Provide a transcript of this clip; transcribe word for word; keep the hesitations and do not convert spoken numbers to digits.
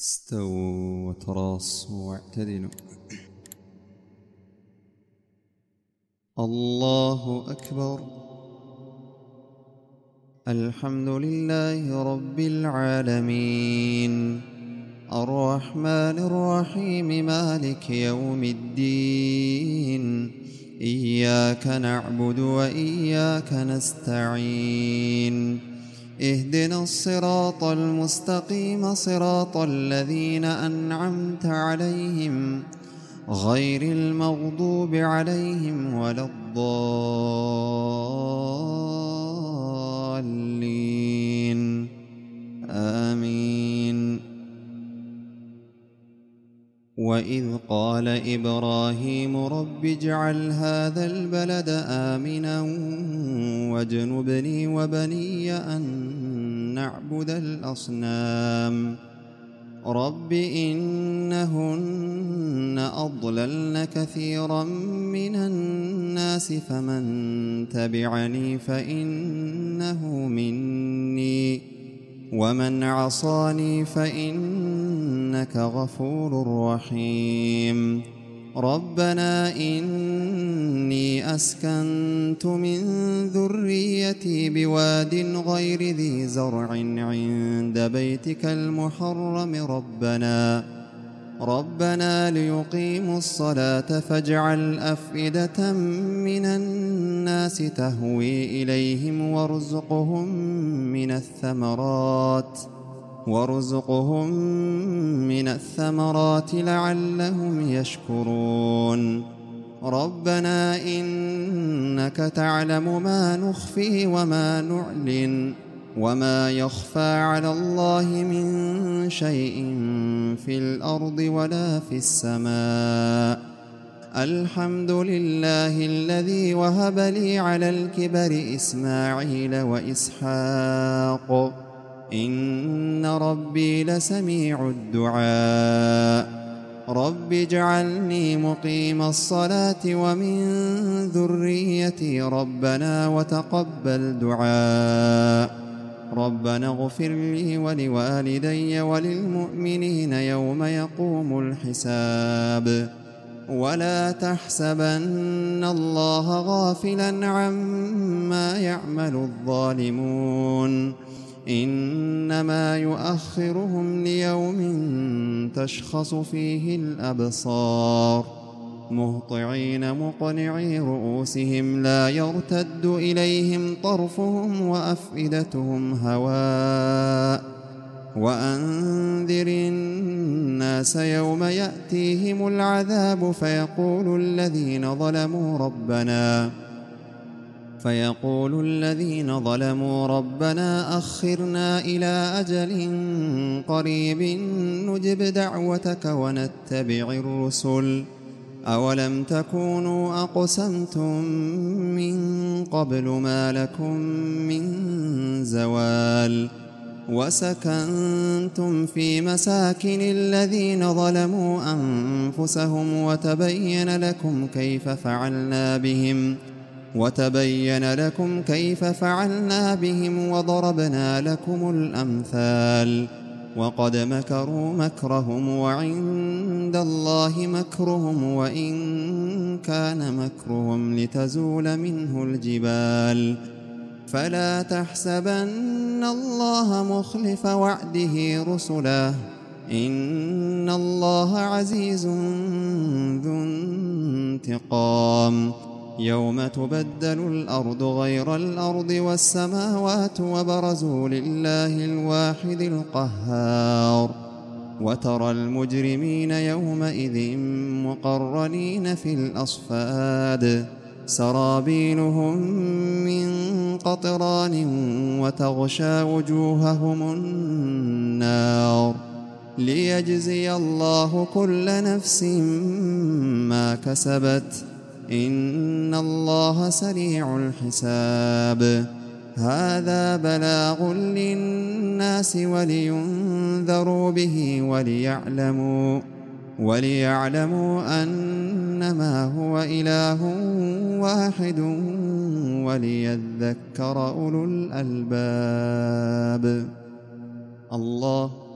استووا وتراصوا واعتدلوا. الله أكبر. الحمد لله رب العالمين الرحمن الرحيم مالك يوم الدين إياك نعبد وإياك نستعين اهدنا الصراط المستقيم صراط الذين أنعمت عليهم غير المغضوب عليهم ولا الضالين آمين. وإذ قال إبراهيم رب اجعل هذا البلد آمنا واجنبني وبني أن نعبد الأصنام رب إنهن أضللن كثيرا من الناس فمن تبعني فإنه مني ومن عصاني فإنك غفور رحيم. ربنا إني أسكنت من ذريتي بواد غير ذي زرع عند بيتك المحرم ربنا ربنا ليقيموا الصلاة فاجعل أفئدة من الناس تهوي إليهم وارزقهم من الثمرات وارزقهم من الثمرات لعلهم يشكرون. ربنا إنك تعلم ما نخفي وما نعلن وما يخفى على الله من شيء في الأرض ولا في السماء. الحمد لله الذي وهب لي على الكبر إسماعيل وإسحاق إن ربي لسميع الدعاء. رب اجعلني مقيم الصلاة ومن ذريتي ربنا وتقبل دعاء. ربنا اغفر لي ولوالدي وللمؤمنين يوم يقوم الحساب. ولا تحسبن الله غافلا عما يعمل الظالمون إنما يؤخرهم ليوم تشخص فيه الأبصار مهطعين مقنعي رؤوسهم لا يرتد إليهم طرفهم وأفئدتهم هواء. وأنذر الناس يوم يأتيهم العذاب فيقول الذين ظلموا ربنا فيقول الذين ظلموا ربنا أخرنا إلى أجل قريب نجب دعوتك ونتبع الرسل أولم تكونوا أقسمتم من قبل ما لكم من زوال وسكنتم في مساكن الذين ظلموا أنفسهم وتبين لكم كيف فعلنا بهم وتبين لكم كيف فعلنا بهم وضربنا لكم الأمثال. وقد مكروا مكرهم وعند الله مكرهم وإن كان مكرهم لتزول منه الجبال. فلا تحسبن الله مخلف وعده رسله إن الله عزيز ذو انتقام. يوم تبدل الأرض غير الأرض والسماوات وبرزوا لله الواحد القهار. وترى المجرمين يومئذ مقرنين في الأصفاد سرابيلهم من قطران وتغشى وجوههم النار ليجزي الله كل نفس ما كسبت إن الله سريع الحساب. هذا بلاغ للناس ولينذروا به وليعلموا وليعلموا أنما هو إله واحد وليذكر أولو الألباب. الله